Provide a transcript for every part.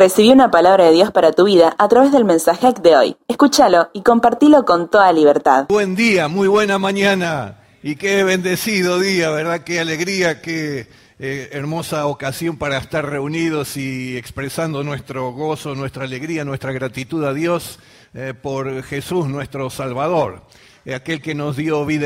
Recibí una palabra de Dios para tu vida a través del mensaje de hoy. Escúchalo y compartilo con toda libertad. Buen día, muy buena mañana y qué bendecido día, ¿verdad? Qué alegría, qué hermosa ocasión para estar reunidos y expresando nuestro gozo, nuestra alegría, nuestra gratitud a Dios por Jesús, nuestro Salvador. Aquel que nos dio vida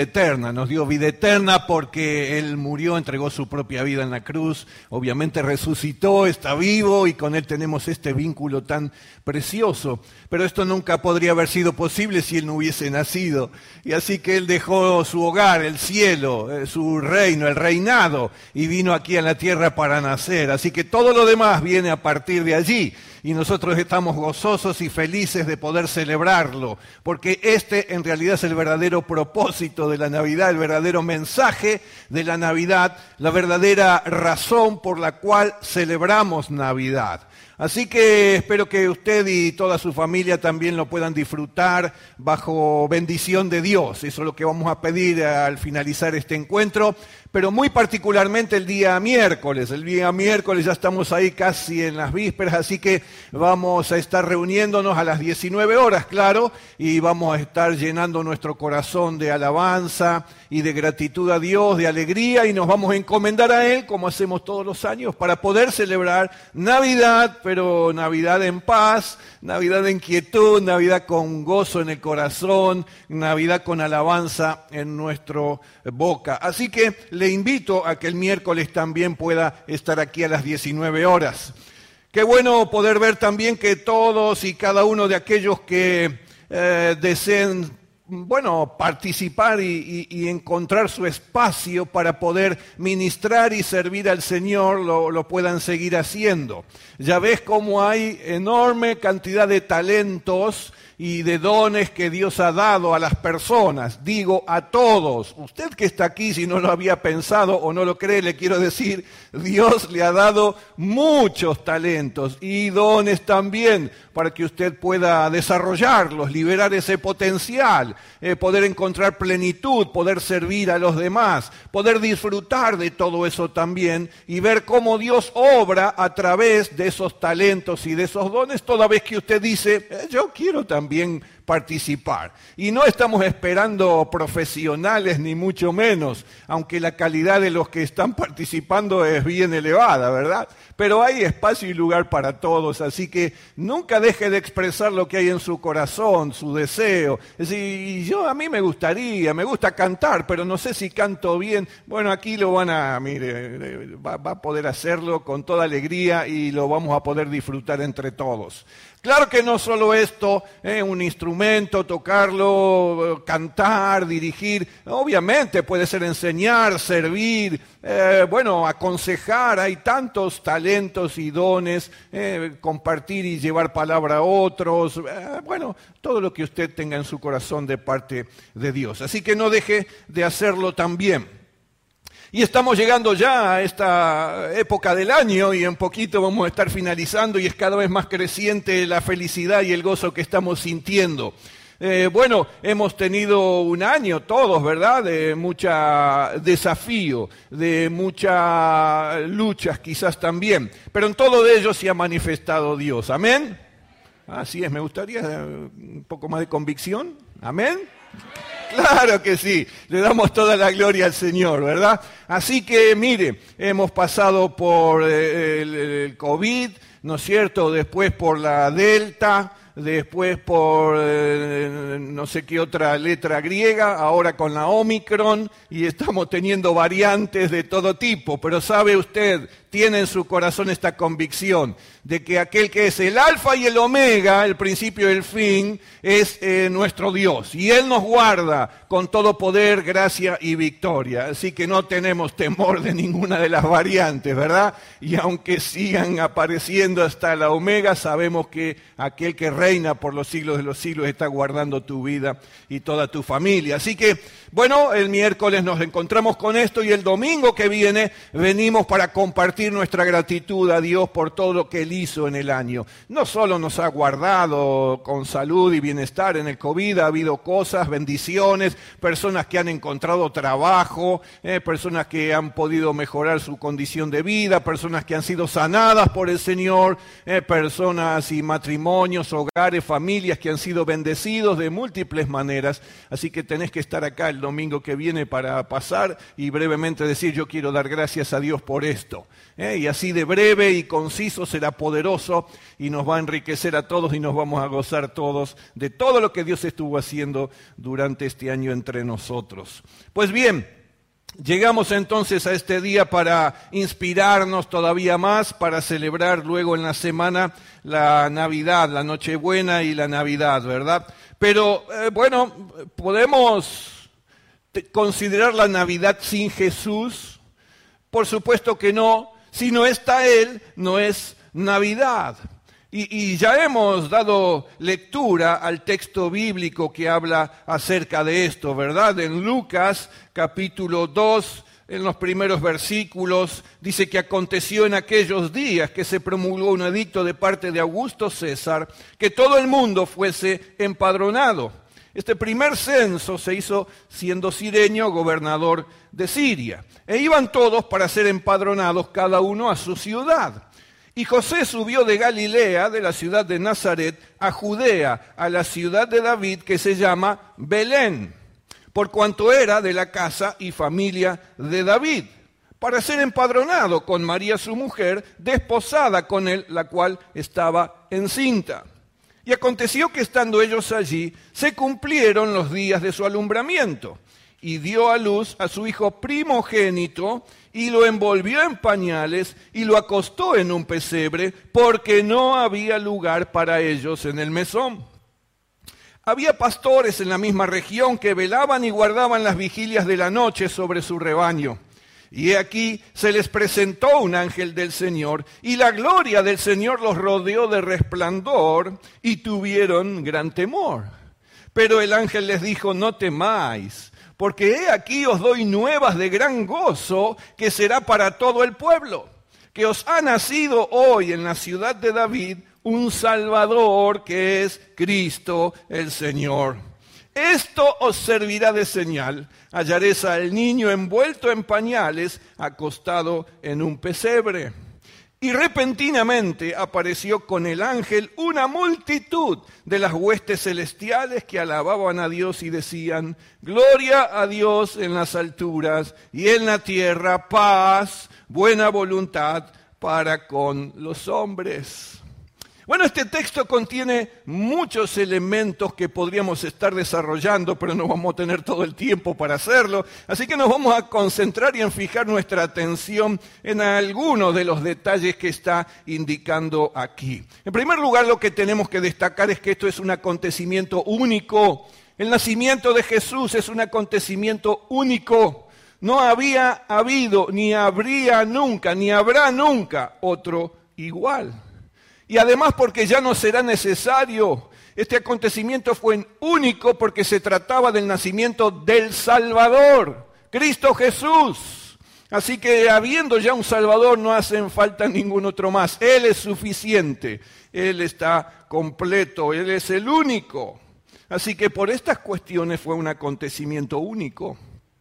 eterna porque Él murió, entregó su propia vida en la cruz, obviamente resucitó, está vivo y con Él tenemos este vínculo tan precioso. Pero esto nunca podría haber sido posible si Él no hubiese nacido. Y así que Él dejó su hogar, el cielo, su reino, el reinado, y vino aquí a la tierra para nacer. Así que todo lo demás viene a partir de allí. Y nosotros estamos gozosos y felices de poder celebrarlo, porque este en realidad es el verdadero propósito de la Navidad, el verdadero mensaje de la Navidad, la verdadera razón por la cual celebramos Navidad. Así que espero que usted y toda su familia también lo puedan disfrutar bajo bendición de Dios. Eso es lo que vamos a pedir al finalizar este encuentro, pero muy particularmente el día miércoles. El día miércoles ya estamos ahí casi en las vísperas, así que vamos a estar reuniéndonos a las 19 horas, claro, y vamos a estar llenando nuestro corazón de alabanza y de gratitud a Dios, de alegría, y nos vamos a encomendar a Él, como hacemos todos los años, para poder celebrar Navidad, pero Navidad en paz, Navidad en quietud, Navidad con gozo en el corazón, Navidad con alabanza en nuestra boca. Así que le invito a que el miércoles también pueda estar aquí a las 19 horas. Qué bueno poder ver también que todos y cada uno de aquellos que deseen participar y encontrar su espacio para poder ministrar y servir al Señor, lo puedan seguir haciendo. Ya ves cómo hay enorme cantidad de talentos y de dones que Dios ha dado a las personas, digo a todos. Usted que está aquí, si no lo había pensado o no lo cree, le quiero decir, Dios le ha dado muchos talentos y dones también para que usted pueda desarrollarlos, liberar ese potencial, poder encontrar plenitud, poder servir a los demás, poder disfrutar de todo eso también y ver cómo Dios obra a través de esos talentos y de esos dones, toda vez que usted dice, yo quiero también participar. Y no estamos esperando profesionales ni mucho menos, aunque la calidad de los que están participando es bien elevada, ¿verdad? Pero hay espacio y lugar para todos, así que nunca deje de expresar lo que hay en su corazón, su deseo. Es decir, a mí me gusta cantar, pero no sé si canto bien. Bueno, aquí lo van a, va a poder hacerlo con toda alegría y lo vamos a poder disfrutar entre todos. Claro que no solo esto, un instrumento, tocarlo, cantar, dirigir, obviamente puede ser enseñar, servir, aconsejar, hay tantos talentos y dones, compartir y llevar palabra a otros, todo lo que usted tenga en su corazón de parte de Dios. Así que no deje de hacerlo también. Y estamos llegando ya a esta época del año y en poquito vamos a estar finalizando y es cada vez más creciente la felicidad y el gozo que estamos sintiendo. Hemos tenido un año todos, ¿verdad? De mucho desafío, de muchas luchas quizás también, pero en todo ello se ha manifestado Dios. ¿Amén? Así es, me gustaría un poco más de convicción. ¿Amén? Claro que sí, le damos toda la gloria al Señor, ¿verdad? Así que mire, hemos pasado por el COVID, ¿no es cierto? Después por la Delta, después por no sé qué otra letra griega, ahora con la Omicron, y estamos teniendo variantes de todo tipo, pero ¿sabe usted? Tiene en su corazón esta convicción de que aquel que es el alfa y el omega, el principio y el fin, es nuestro Dios. Y Él nos guarda con todo poder, gracia y victoria. Así que no tenemos temor de ninguna de las variantes, ¿verdad? Y aunque sigan apareciendo hasta la omega, sabemos que aquel que reina por los siglos de los siglos, está guardando tu vida y toda tu familia. Así que, bueno, el miércoles nos encontramos con esto y el domingo que viene venimos para compartir nuestra gratitud a Dios por todo lo que Él hizo en el año. No solo nos ha guardado con salud y bienestar en el COVID, ha habido cosas, bendiciones, personas que han encontrado trabajo, personas que han podido mejorar su condición de vida, personas que han sido sanadas por el Señor, personas y matrimonios, hogares, familias que han sido bendecidos de múltiples maneras. Así que tenés que estar acá el domingo que viene para pasar y brevemente decir: yo quiero dar gracias a Dios por esto. Y así de breve y conciso será poderoso y nos va a enriquecer a todos y nos vamos a gozar todos de todo lo que Dios estuvo haciendo durante este año entre nosotros. Pues bien, llegamos entonces a este día para inspirarnos todavía más, para celebrar luego en la semana la Navidad, la Nochebuena y la Navidad, ¿verdad? Pero bueno, ¿podemos considerar la Navidad sin Jesús? Por supuesto que no. Si no está Él, no es Navidad. Y ya hemos dado lectura al texto bíblico que habla acerca de esto, ¿verdad? En Lucas capítulo 2, en los primeros versículos, dice que aconteció en aquellos días que se promulgó un edicto de parte de Augusto César, que todo el mundo fuese empadronado. Este primer censo se hizo siendo Cirenio gobernador de Siria. E iban todos para ser empadronados, cada uno a su ciudad. Y José subió de Galilea, de la ciudad de Nazaret, a Judea, a la ciudad de David, que se llama Belén, por cuanto era de la casa y familia de David, para ser empadronado con María su mujer, desposada con él, la cual estaba encinta. Y aconteció que estando ellos allí, se cumplieron los días de su alumbramiento, y dio a luz a su hijo primogénito, y lo envolvió en pañales, y lo acostó en un pesebre, porque no había lugar para ellos en el mesón. Había pastores en la misma región que velaban y guardaban las vigilias de la noche sobre su rebaño. Y he aquí se les presentó un ángel del Señor, y la gloria del Señor los rodeó de resplandor, y tuvieron gran temor. Pero el ángel les dijo: no temáis, porque he aquí os doy nuevas de gran gozo, que será para todo el pueblo, que os ha nacido hoy en la ciudad de David un Salvador, que es Cristo el Señor. Esto os servirá de señal: hallaréis al niño envuelto en pañales, acostado en un pesebre. Y repentinamente apareció con el ángel una multitud de las huestes celestiales que alababan a Dios y decían: gloria a Dios en las alturas y en la tierra paz, buena voluntad para con los hombres. Bueno, este texto contiene muchos elementos que podríamos estar desarrollando, pero no vamos a tener todo el tiempo para hacerlo. Así que nos vamos a concentrar y en fijar nuestra atención en algunos de los detalles que está indicando aquí. En primer lugar, lo que tenemos que destacar es que esto es un acontecimiento único. El nacimiento de Jesús es un acontecimiento único. No había habido, ni habría nunca, ni habrá nunca otro igual. Y además porque ya no será necesario. Este acontecimiento fue único porque se trataba del nacimiento del Salvador, Cristo Jesús. Así que habiendo ya un Salvador no hacen falta ningún otro más. Él es suficiente, Él está completo, Él es el único. Así que por estas cuestiones fue un acontecimiento único.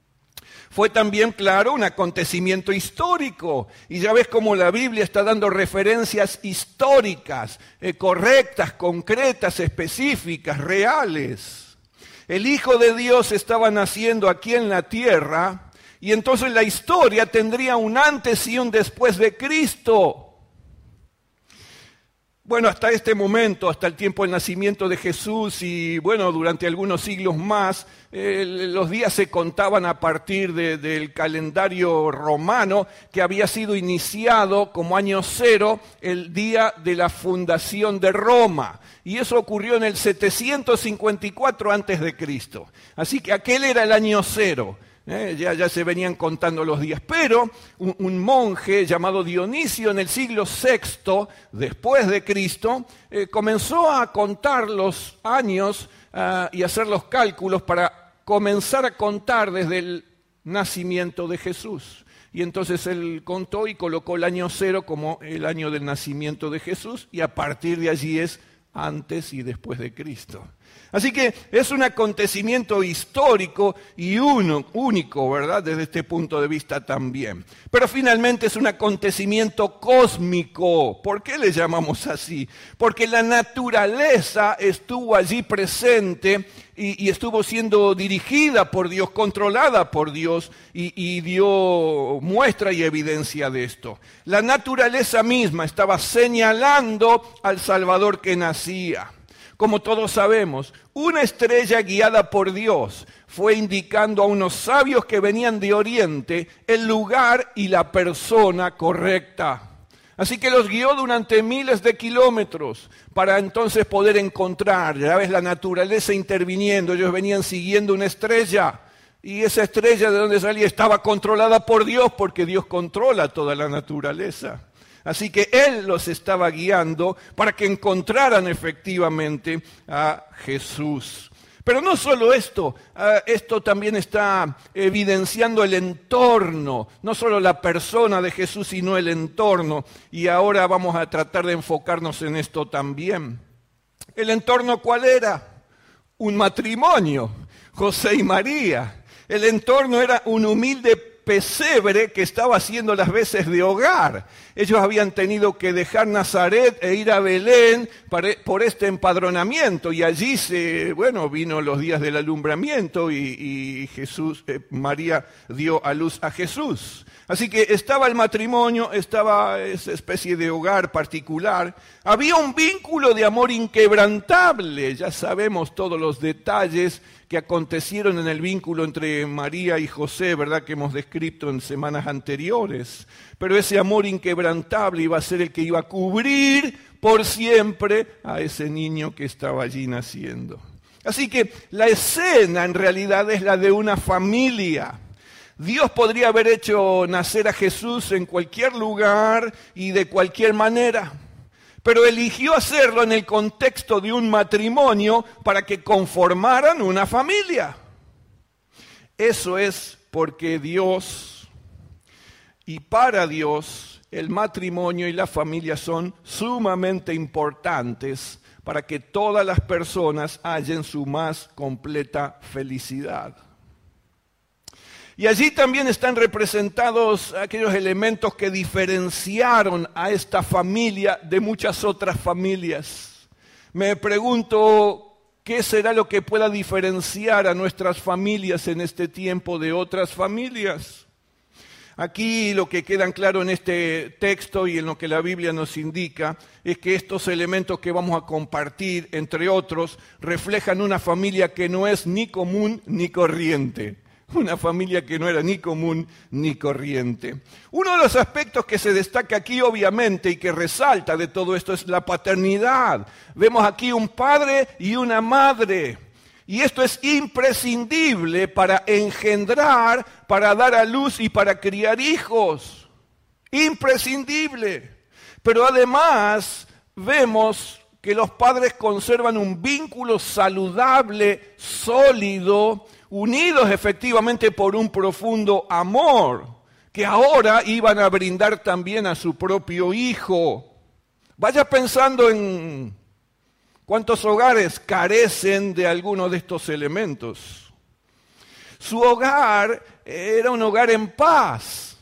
Fue también, claro, un acontecimiento histórico. Y ya ves cómo la Biblia está dando referencias históricas, correctas, concretas, específicas, reales. El Hijo de Dios estaba naciendo aquí en la tierra y entonces la historia tendría un antes y un después de Cristo. Bueno, hasta este momento, hasta el tiempo del nacimiento de Jesús y bueno, durante algunos siglos más, los días se contaban a partir del calendario romano que había sido iniciado como año cero el día de la fundación de Roma. Y eso ocurrió en el 754 a.C. Así que aquel era el año cero. Ya se venían contando los días. Pero un monje llamado Dionisio en el siglo VI, después de Cristo, comenzó a contar los años y hacer los cálculos para comenzar a contar desde el nacimiento de Jesús. Y entonces él contó y colocó el año 0 como el año del nacimiento de Jesús, y a partir de allí es antes y después de Cristo. Así que es un acontecimiento histórico y único, ¿verdad? Desde este punto de vista también. Pero finalmente es un acontecimiento cósmico. ¿Por qué le llamamos así? Porque la naturaleza estuvo allí presente y estuvo siendo dirigida por Dios, controlada por Dios, y dio muestra y evidencia de esto. La naturaleza misma estaba señalando al Salvador que nacía. Como todos sabemos, una estrella guiada por Dios fue indicando a unos sabios que venían de Oriente el lugar y la persona correcta. Así que los guió durante miles de kilómetros para entonces poder encontrar, ya ves, la naturaleza interviniendo. Ellos venían siguiendo una estrella, y esa estrella de donde salía estaba controlada por Dios, porque Dios controla toda la naturaleza. Así que Él los estaba guiando para que encontraran efectivamente a Jesús. Pero no solo esto, esto también está evidenciando el entorno, no solo la persona de Jesús, sino el entorno. Y ahora vamos a tratar de enfocarnos en esto también. ¿El entorno cuál era? Un matrimonio, José y María. El entorno era un humilde pesebre que estaba haciendo las veces de hogar. Ellos habían tenido que dejar Nazaret e ir a Belén por este empadronamiento, y allí vino los días del alumbramiento y María dio a luz a Jesús. Así que estaba el matrimonio, estaba esa especie de hogar particular. Había un vínculo de amor inquebrantable. Ya sabemos todos los detalles que acontecieron en el vínculo entre María y José, ¿verdad?, que hemos descrito en semanas anteriores. Pero ese amor inquebrantable iba a ser el que iba a cubrir por siempre a ese niño que estaba allí naciendo. Así que la escena en realidad es la de una familia. Dios podría haber hecho nacer a Jesús en cualquier lugar y de cualquier manera, pero eligió hacerlo en el contexto de un matrimonio para que conformaran una familia. Eso es porque Dios, y para Dios, el matrimonio y la familia son sumamente importantes para que todas las personas hallen su más completa felicidad. Y allí también están representados aquellos elementos que diferenciaron a esta familia de muchas otras familias. Me pregunto, ¿qué será lo que pueda diferenciar a nuestras familias en este tiempo de otras familias? Aquí lo que queda claro en este texto y en lo que la Biblia nos indica es que estos elementos que vamos a compartir, entre otros, reflejan una familia que no es ni común ni corriente. Una familia que no era ni común ni corriente. Uno de los aspectos que se destaca aquí, obviamente, y que resalta de todo esto es la paternidad. Vemos aquí un padre y una madre. Y esto es imprescindible para engendrar, para dar a luz y para criar hijos. Imprescindible. Pero además vemos que los padres conservan un vínculo saludable, sólido, unidos efectivamente por un profundo amor, que ahora iban a brindar también a su propio hijo. Vaya pensando en cuántos hogares carecen de alguno de estos elementos. Su hogar era un hogar en paz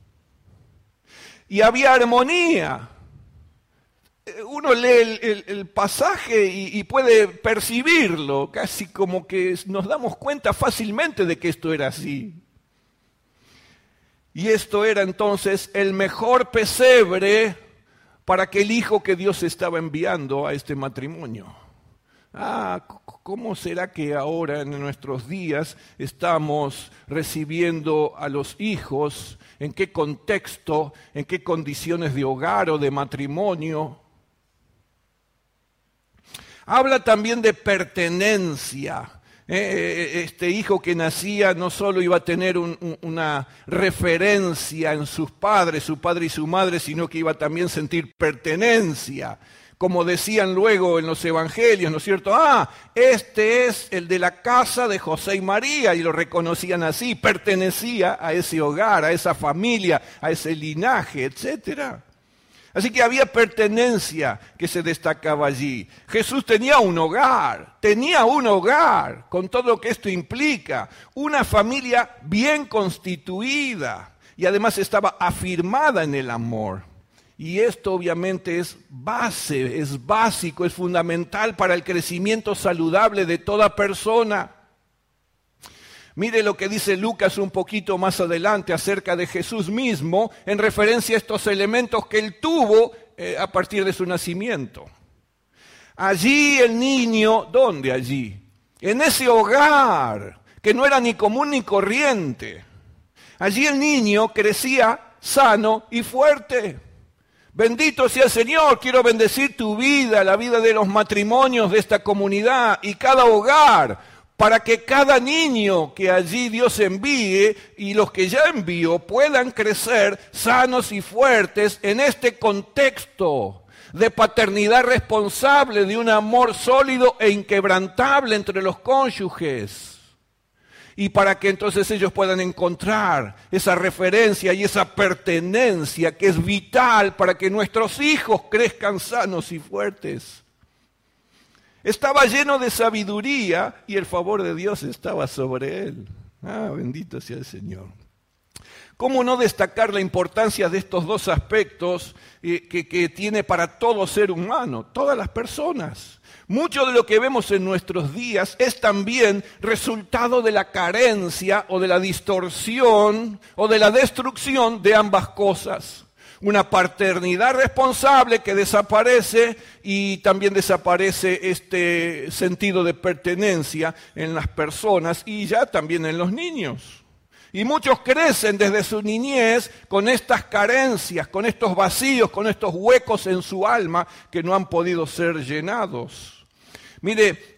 y había armonía. Uno lee el pasaje y puede percibirlo, casi como que nos damos cuenta fácilmente de que esto era así. Y esto era entonces el mejor pesebre para aquel hijo que Dios estaba enviando a este matrimonio. ¿Cómo será que ahora en nuestros días estamos recibiendo a los hijos? ¿En qué contexto? ¿En qué condiciones de hogar o de matrimonio? Habla también de pertenencia. Este hijo que nacía no solo iba a tener una referencia en sus padres, su padre y su madre, sino que iba a también sentir pertenencia. Como decían luego en los evangelios, ¿no es cierto? Este es el de la casa de José y María, y lo reconocían así, pertenecía a ese hogar, a esa familia, a ese linaje, etcétera. Así que había pertenencia que se destacaba allí. Jesús tenía un hogar, con todo lo que esto implica, una familia bien constituida y además estaba afirmada en el amor. Y esto obviamente es base, es básico, es fundamental para el crecimiento saludable de toda persona. Mire lo que dice Lucas un poquito más adelante acerca de Jesús mismo en referencia a estos elementos que él tuvo a partir de su nacimiento. Allí el niño, ¿dónde allí? En ese hogar que no era ni común ni corriente. Allí el niño crecía sano y fuerte. Bendito sea el Señor, quiero bendecir tu vida, la vida de los matrimonios de esta comunidad y cada hogar, para que cada niño que allí Dios envíe y los que ya envió puedan crecer sanos y fuertes en este contexto de paternidad responsable, de un amor sólido e inquebrantable entre los cónyuges. Y para que entonces ellos puedan encontrar esa referencia y esa pertenencia que es vital para que nuestros hijos crezcan sanos y fuertes. Estaba lleno de sabiduría y el favor de Dios estaba sobre él. Bendito sea el Señor. ¿Cómo no destacar la importancia de estos dos aspectos que tiene para todo ser humano, todas las personas? Mucho de lo que vemos en nuestros días es también resultado de la carencia o de la distorsión o de la destrucción de ambas cosas. Una paternidad responsable que desaparece y también desaparece este sentido de pertenencia en las personas y ya también en los niños. Y muchos crecen desde su niñez con estas carencias, con estos vacíos, con estos huecos en su alma que no han podido ser llenados. Mire,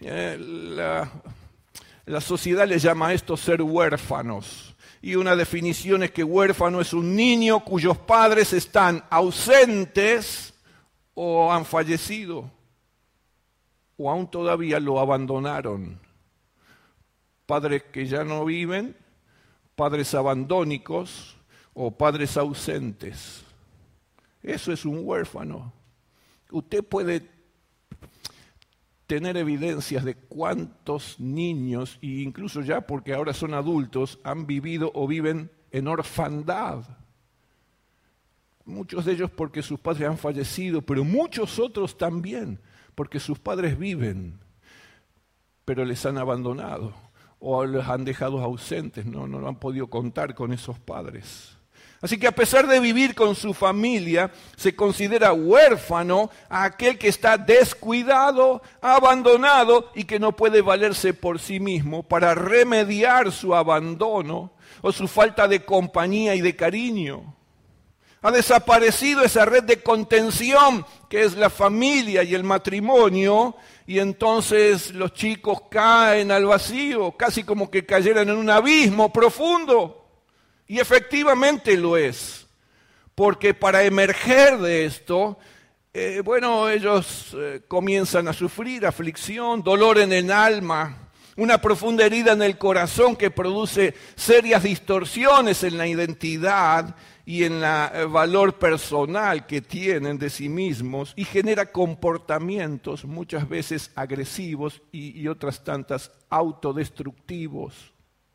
la sociedad le llama a esto ser huérfanos. Y una definición es que huérfano es un niño cuyos padres están ausentes o han fallecido, o aún todavía lo abandonaron. Padres que ya no viven, padres abandónicos o padres ausentes. Eso es un huérfano. Usted puede tener evidencias de cuántos niños, e incluso ya porque ahora son adultos, han vivido o viven en orfandad. Muchos de ellos porque sus padres han fallecido, pero muchos otros también porque sus padres viven, pero les han abandonado o les han dejado ausentes, no han podido contar con esos padres. Así que a pesar de vivir con su familia, se considera huérfano a aquel que está descuidado, abandonado y que no puede valerse por sí mismo para remediar su abandono o su falta de compañía y de cariño. Ha desaparecido esa red de contención que es la familia y el matrimonio, y entonces los chicos caen al vacío, casi como que cayeran en un abismo profundo. Y efectivamente lo es, porque para emerger de esto, ellos comienzan a sufrir aflicción, dolor en el alma, una profunda herida en el corazón que produce serias distorsiones en la identidad y en el valor personal que tienen de sí mismos y genera comportamientos muchas veces agresivos y otras tantas autodestructivos.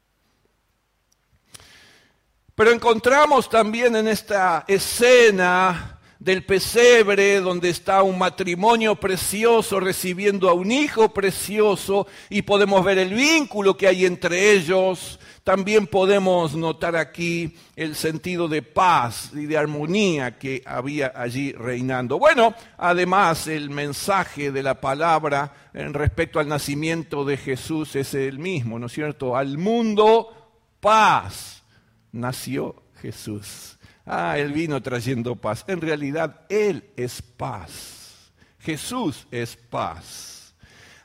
Pero encontramos también en esta escena del pesebre, donde está un matrimonio precioso recibiendo a un hijo precioso, y podemos ver el vínculo que hay entre ellos. También podemos notar aquí el sentido de paz y de armonía que había allí reinando. Bueno, además el mensaje de la palabra en respecto al nacimiento de Jesús es el mismo, ¿no es cierto? Al mundo, paz. Nació Jesús. Él vino trayendo paz. En realidad, Él es paz. Jesús es paz.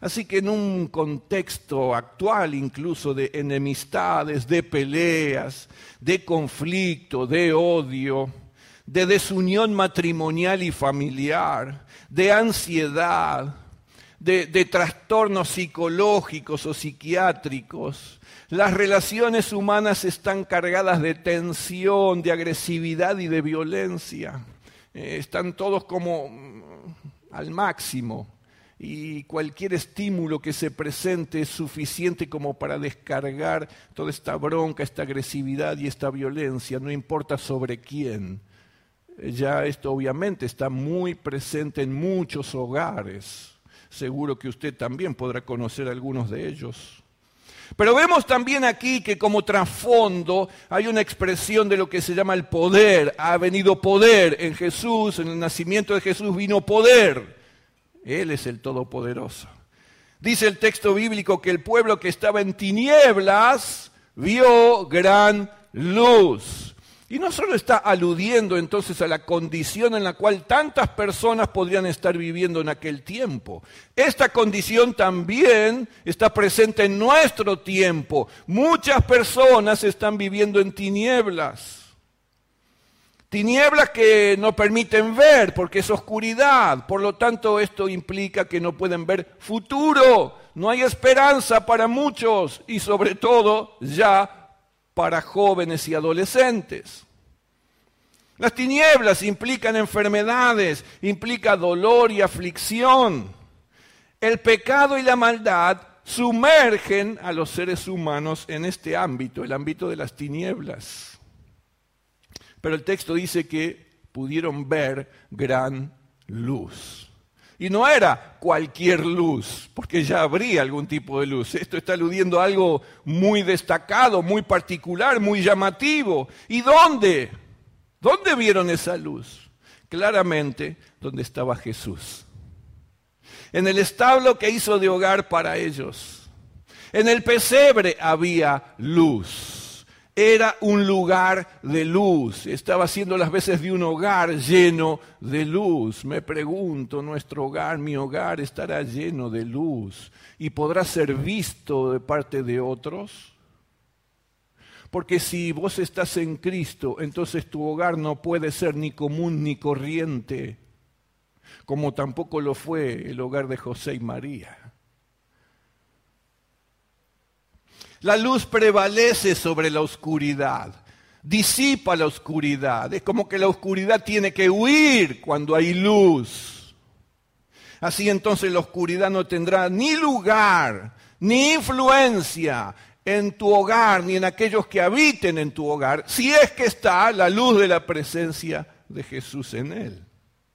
Así que en un contexto actual incluso de enemistades, de peleas, de conflicto, de odio, de desunión matrimonial y familiar, de ansiedad, de trastornos psicológicos o psiquiátricos, las relaciones humanas están cargadas de tensión, de agresividad y de violencia. Están todos como al máximo. Y cualquier estímulo que se presente es suficiente como para descargar toda esta bronca, esta agresividad y esta violencia, no importa sobre quién. Ya esto obviamente está muy presente en muchos hogares. Seguro que usted también podrá conocer algunos de ellos. Pero vemos también aquí que como trasfondo hay una expresión de lo que se llama el poder. Ha venido poder en Jesús, en el nacimiento de Jesús vino poder. Él es el Todopoderoso. Dice el texto bíblico que el pueblo que estaba en tinieblas vio gran luz. Y no solo está aludiendo entonces a la condición en la cual tantas personas podrían estar viviendo en aquel tiempo. Esta condición también está presente en nuestro tiempo. Muchas personas están viviendo en tinieblas. Tinieblas que no permiten ver porque es oscuridad. Por lo tanto, esto implica que no pueden ver futuro. No hay esperanza para muchos y sobre todo ya para jóvenes y adolescentes. Las tinieblas implican enfermedades, implica dolor y aflicción. El pecado y la maldad sumergen a los seres humanos en este ámbito, el ámbito de las tinieblas. Pero el texto dice que pudieron ver gran luz. Y no era cualquier luz, porque ya habría algún tipo de luz. Esto está aludiendo a algo muy destacado, muy particular, muy llamativo. ¿Y dónde? ¿Dónde vieron esa luz? Claramente, donde estaba Jesús. En el establo que hizo de hogar para ellos. En el pesebre había luz. Era un lugar de luz, estaba haciendo las veces de un hogar lleno de luz. Me pregunto, nuestro hogar, mi hogar, ¿estará lleno de luz y podrá ser visto de parte de otros? Porque si vos estás en Cristo, entonces tu hogar no puede ser ni común ni corriente, como tampoco lo fue el hogar de José y María. La luz prevalece sobre la oscuridad, disipa la oscuridad. Es como que la oscuridad tiene que huir cuando hay luz. Así entonces la oscuridad no tendrá ni lugar, ni influencia en tu hogar, ni en aquellos que habiten en tu hogar, si es que está la luz de la presencia de Jesús en él.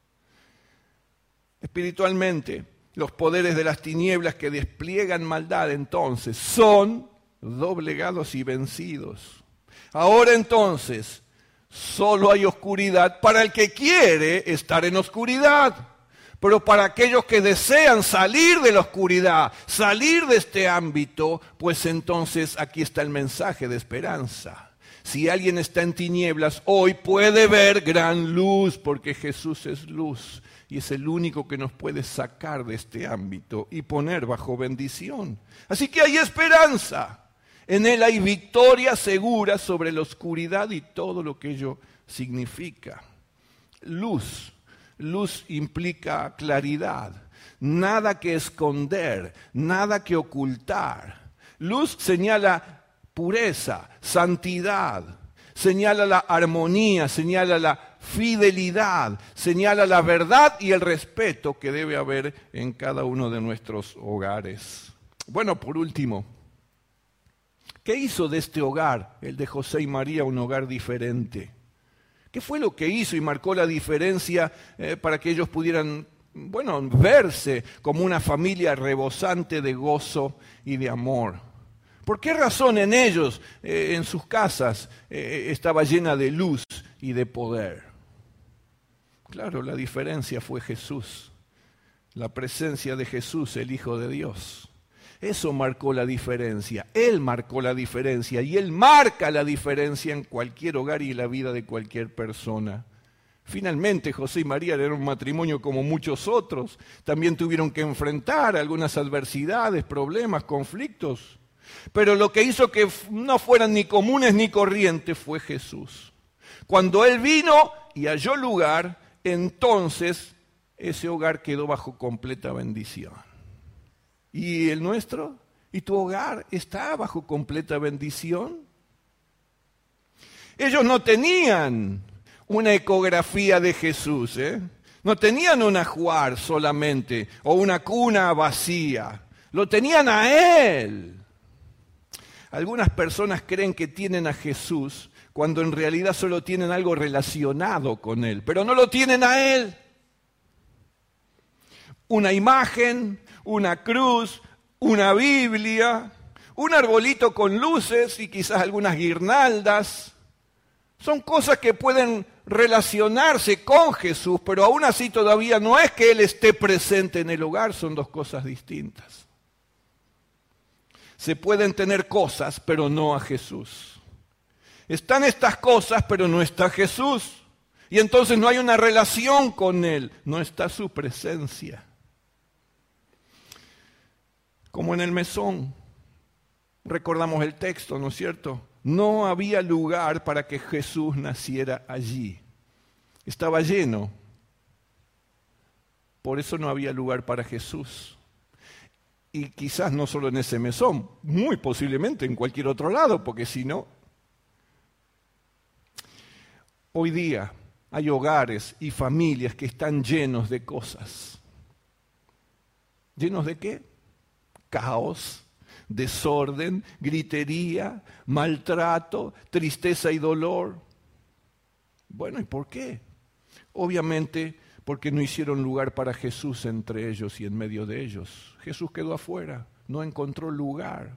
Espiritualmente, los poderes de las tinieblas que despliegan maldad entonces son doblegados y vencidos. Ahora entonces, solo hay oscuridad para el que quiere estar en oscuridad. Pero para aquellos que desean salir de la oscuridad, salir de este ámbito, pues entonces aquí está el mensaje de esperanza. Si alguien está en tinieblas, hoy puede ver gran luz, porque Jesús es luz y es el único que nos puede sacar de este ámbito y poner bajo bendición. Así que hay esperanza. En Él hay victoria segura sobre la oscuridad y todo lo que ello significa. Luz. Luz implica claridad, nada que esconder, nada que ocultar. Luz señala pureza, santidad, señala la armonía, señala la fidelidad, señala la verdad y el respeto que debe haber en cada uno de nuestros hogares. Bueno, por último, ¿qué hizo de este hogar, el de José y María, un hogar diferente? ¿Qué fue lo que hizo y marcó la diferencia para que ellos pudieran, verse como una familia rebosante de gozo y de amor? ¿Por qué razón en ellos, en sus casas, estaba llena de luz y de poder? Claro, la diferencia fue Jesús, la presencia de Jesús, el Hijo de Dios. Eso marcó la diferencia. Él marcó la diferencia y Él marca la diferencia en cualquier hogar y en la vida de cualquier persona. Finalmente, José y María eran un matrimonio como muchos otros. También tuvieron que enfrentar algunas adversidades, problemas, conflictos. Pero lo que hizo que no fueran ni comunes ni corrientes fue Jesús. Cuando Él vino y halló lugar, entonces ese hogar quedó bajo completa bendición. ¿Y el nuestro? ¿Y tu hogar está bajo completa bendición? Ellos no tenían una ecografía de Jesús, No tenían un ajuar solamente o una cuna vacía. Lo tenían a Él. Algunas personas creen que tienen a Jesús cuando en realidad solo tienen algo relacionado con Él, pero no lo tienen a Él. Una imagen, una cruz, una Biblia, un arbolito con luces y quizás algunas guirnaldas. Son cosas que pueden relacionarse con Jesús, pero aún así todavía no es que Él esté presente en el hogar, son dos cosas distintas. Se pueden tener cosas, pero no a Jesús. Están estas cosas, pero no está Jesús. Y entonces no hay una relación con Él, no está su presencia. Como en el mesón, recordamos el texto, ¿no es cierto? No había lugar para que Jesús naciera allí. Estaba lleno. Por eso no había lugar para Jesús. Y quizás no solo en ese mesón, muy posiblemente en cualquier otro lado, porque si no... Hoy día hay hogares y familias que están llenos de cosas. ¿Llenos de qué? Caos, desorden, gritería, maltrato, tristeza y dolor. Bueno, ¿y por qué? Obviamente porque no hicieron lugar para Jesús entre ellos y en medio de ellos. Jesús quedó afuera, no encontró lugar.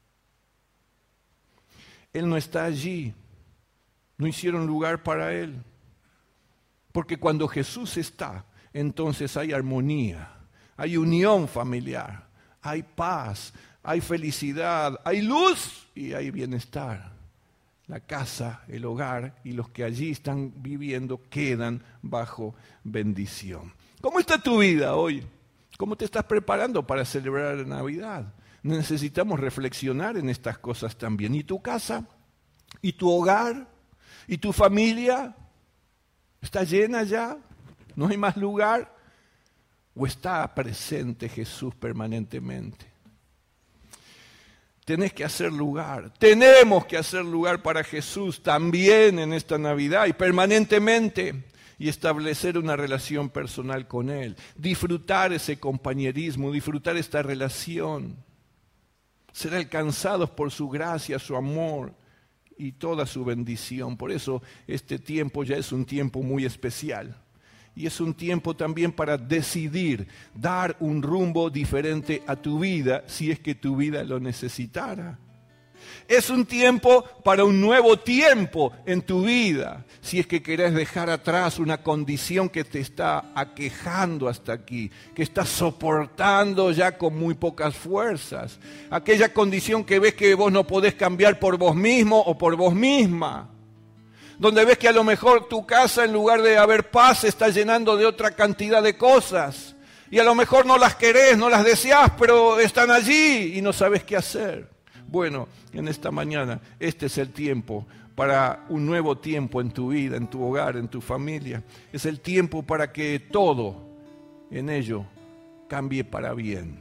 Él no está allí, no hicieron lugar para Él. Porque cuando Jesús está, entonces hay armonía, hay unión familiar, hay paz, hay felicidad, hay luz y hay bienestar. La casa, el hogar y los que allí están viviendo quedan bajo bendición. ¿Cómo está tu vida hoy? ¿Cómo te estás preparando para celebrar la Navidad? Necesitamos reflexionar en estas cosas también. ¿Y tu casa? ¿Y tu hogar? ¿Y tu familia? ¿Está llena ya? ¿No hay más lugar? ¿O está presente Jesús permanentemente? Tenés que hacer lugar, tenemos que hacer lugar para Jesús también en esta Navidad y permanentemente y establecer una relación personal con Él, disfrutar ese compañerismo, disfrutar esta relación, ser alcanzados por su gracia, su amor y toda su bendición. Por eso este tiempo ya es un tiempo muy especial. Y es un tiempo también para decidir, dar un rumbo diferente a tu vida, si es que tu vida lo necesitara. Es un tiempo para un nuevo tiempo en tu vida, si es que querés dejar atrás una condición que te está aquejando hasta aquí, que estás soportando ya con muy pocas fuerzas. Aquella condición que ves que vos no podés cambiar por vos mismo o por vos misma. Donde ves que a lo mejor tu casa, en lugar de haber paz, se está llenando de otra cantidad de cosas. Y a lo mejor no las querés, no las deseás, pero están allí y no sabes qué hacer. Bueno, en esta mañana, este es el tiempo para un nuevo tiempo en tu vida, en tu hogar, en tu familia. Es el tiempo para que todo en ello cambie para bien.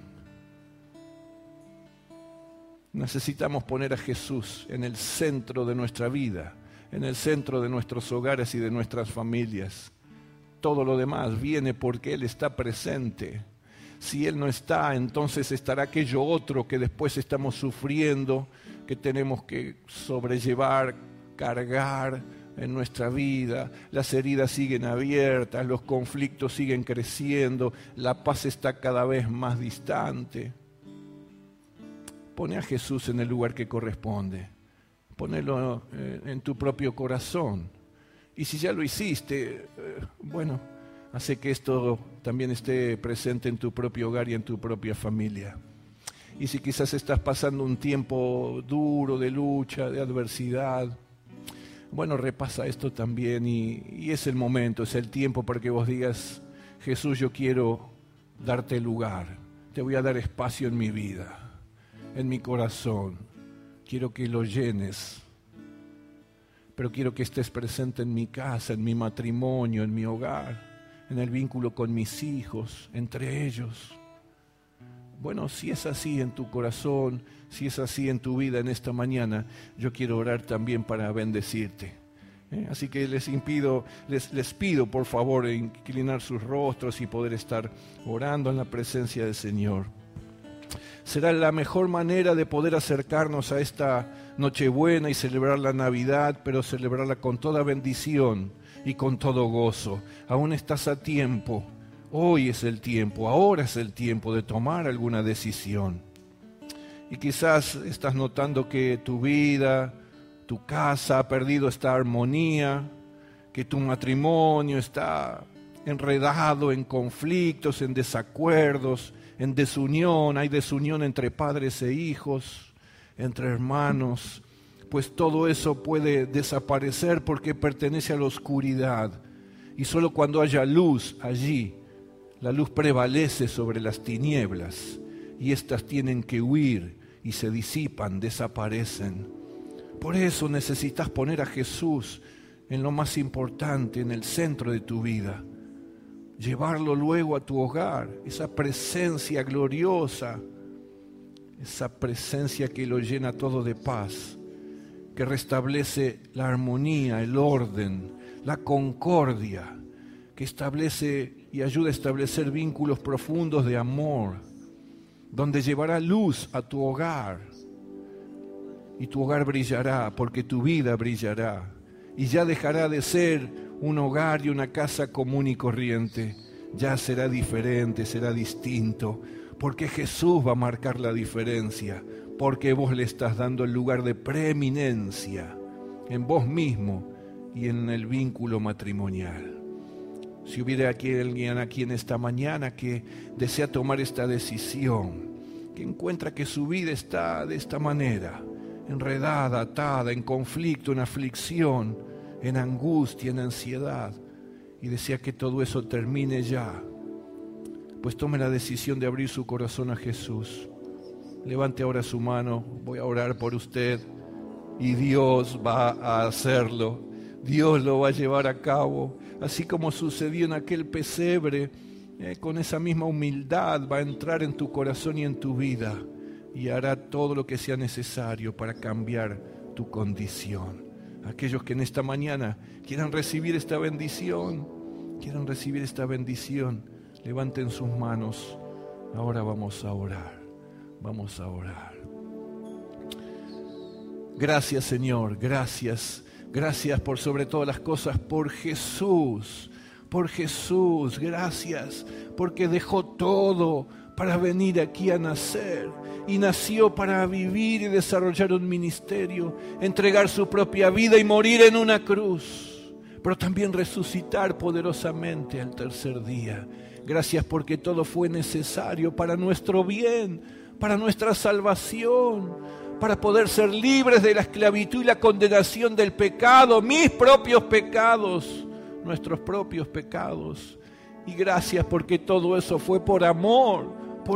Necesitamos poner a Jesús en el centro de nuestra vida, en el centro de nuestros hogares y de nuestras familias. Todo lo demás viene porque Él está presente. Si Él no está, entonces estará aquello otro que después estamos sufriendo, que tenemos que sobrellevar, cargar en nuestra vida. Las heridas siguen abiertas, los conflictos siguen creciendo, la paz está cada vez más distante. Pone a Jesús en el lugar que corresponde. Ponelo en tu propio corazón. Y si ya lo hiciste, bueno, hace que esto también esté presente en tu propio hogar y en tu propia familia. Y si quizás estás pasando un tiempo duro de lucha, de adversidad, bueno, repasa esto también y es el momento, es el tiempo para que vos digas, Jesús, yo quiero darte lugar, te voy a dar espacio en mi vida, en mi corazón, quiero que lo llenes, pero quiero que estés presente en mi casa, en mi matrimonio, en mi hogar, en el vínculo con mis hijos, entre ellos. Bueno, si es así en tu corazón, si es así en tu vida en esta mañana, yo quiero orar también para bendecirte. Así que les pido por favor inclinar sus rostros y poder estar orando en la presencia del Señor. Será la mejor manera de poder acercarnos a esta Nochebuena y celebrar la Navidad, pero celebrarla con toda bendición y con todo gozo. Aún estás a tiempo. Hoy es el tiempo, ahora es el tiempo de tomar alguna decisión. Y quizás estás notando que tu vida, tu casa ha perdido esta armonía, que tu matrimonio está enredado en conflictos, en desacuerdos, en desunión. Hay desunión entre padres e hijos, entre hermanos. Pues todo eso puede desaparecer porque pertenece a la oscuridad. Y solo cuando haya luz allí, la luz prevalece sobre las tinieblas y éstas tienen que huir y se disipan, desaparecen. Por eso necesitas poner a Jesús en lo más importante, en el centro de tu vida. Llevarlo luego a tu hogar, esa presencia gloriosa, esa presencia que lo llena todo de paz, que restablece la armonía, el orden, la concordia, que establece y ayuda a establecer vínculos profundos de amor, donde llevará luz a tu hogar, y tu hogar brillará, porque tu vida brillará, y ya dejará de ser un hogar y una casa común y corriente, ya será diferente, será distinto, porque Jesús va a marcar la diferencia, porque vos le estás dando el lugar de preeminencia en vos mismo y en el vínculo matrimonial. Si hubiera alguien aquí en esta mañana que desea tomar esta decisión, que encuentra que su vida está de esta manera, enredada, atada, en conflicto, en aflicción, en angustia, en ansiedad, y desea que todo eso termine ya, pues tome la decisión de abrir su corazón a Jesús. Levante ahora su mano, voy a orar por usted, y Dios va a hacerlo. Dios lo va a llevar a cabo, así como sucedió en aquel pesebre, con esa misma humildad va a entrar en tu corazón y en tu vida, y hará todo lo que sea necesario para cambiar tu condición. Aquellos que en esta mañana quieran recibir esta bendición, levanten sus manos. Ahora vamos a orar. Gracias, Señor, gracias por sobre todas las cosas, por Jesús, gracias, porque dejó todo para venir aquí a nacer, y nació para vivir y desarrollar un ministerio, entregar su propia vida y morir en una cruz, pero también resucitar poderosamente al tercer día. Gracias porque todo fue necesario para nuestro bien, para nuestra salvación, para poder ser libres de la esclavitud y la condenación del pecado, mis propios pecados, nuestros propios pecados. Y gracias porque todo eso fue por amor,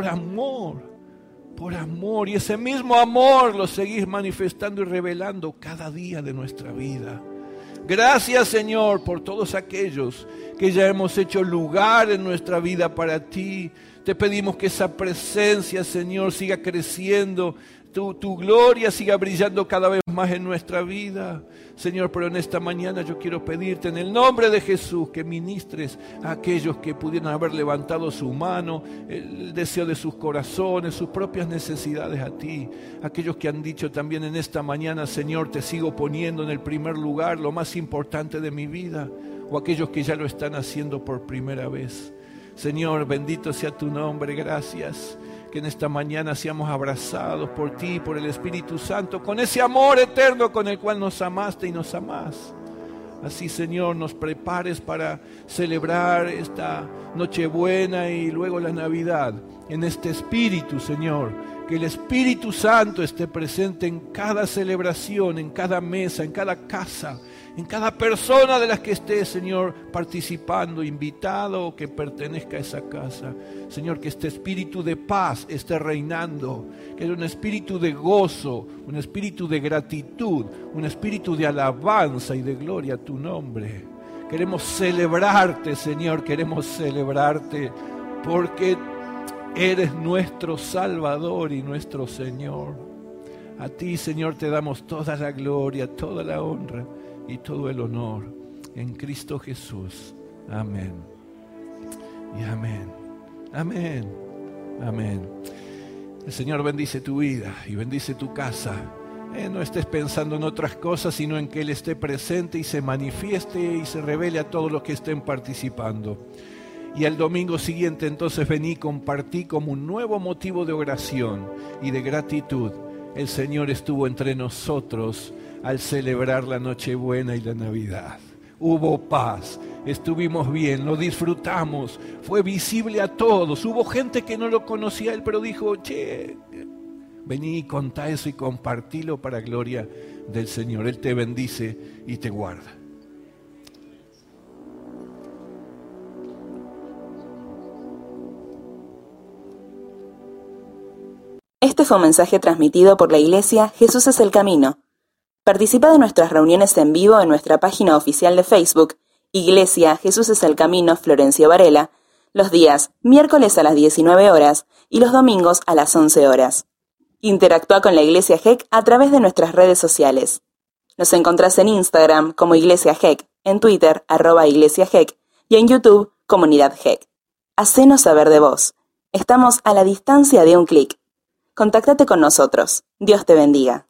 y ese mismo amor lo seguís manifestando y revelando cada día de nuestra vida. Gracias, Señor, por todos aquellos que ya hemos hecho lugar en nuestra vida para ti. Te pedimos que esa presencia, Señor, siga creciendo, tu gloria siga brillando cada vez más en nuestra vida. Señor, pero en esta mañana yo quiero pedirte en el nombre de Jesús que ministres a aquellos que pudieran haber levantado su mano, el deseo de sus corazones, sus propias necesidades a ti. Aquellos que han dicho también en esta mañana, Señor, te sigo poniendo en el primer lugar, lo más importante de mi vida. O aquellos que ya lo están haciendo por primera vez. Señor, bendito sea tu nombre, gracias. Que en esta mañana seamos abrazados por ti, por el Espíritu Santo, con ese amor eterno con el cual nos amaste y nos amás. Así, Señor, nos prepares para celebrar esta Nochebuena y luego la Navidad en este espíritu, Señor. Que el Espíritu Santo esté presente en cada celebración, en cada mesa, en cada casa, en cada persona de las que esté, Señor, participando, invitado o que pertenezca a esa casa. Señor, que este espíritu de paz esté reinando, que haya un espíritu de gozo, un espíritu de gratitud, un espíritu de alabanza y de gloria a tu nombre. Queremos celebrarte, Señor, queremos celebrarte porque eres nuestro Salvador y nuestro Señor. A ti, Señor, te damos toda la gloria, toda la honra y todo el honor. En Cristo Jesús. Amén. Y amén. Amén. Amén. El Señor bendice tu vida y bendice tu casa. No estés pensando en otras cosas, sino en que Él esté presente y se manifieste y se revele a todos los que estén participando. Y al domingo siguiente entonces vení y compartí como un nuevo motivo de oración y de gratitud. El Señor estuvo entre nosotros al celebrar la Nochebuena y la Navidad. Hubo paz, estuvimos bien, lo disfrutamos, fue visible a todos. Hubo gente que no lo conocía a Él, pero dijo, vení y contá eso y compartilo para gloria del Señor. Él te bendice y te guarda. Este fue un mensaje transmitido por la Iglesia Jesús es el Camino. Participa de nuestras reuniones en vivo en nuestra página oficial de Facebook, Iglesia Jesús es el Camino Florencio Varela, los días miércoles a las 19 horas y los domingos a las 11 horas. Interactúa con la Iglesia GEC a través de nuestras redes sociales. Nos encontrás en Instagram como Iglesia GEC, en Twitter @Iglesia GEC y en YouTube Comunidad GEC. Hacenos saber de vos. Estamos a la distancia de un clic. Contáctate con nosotros. Dios te bendiga.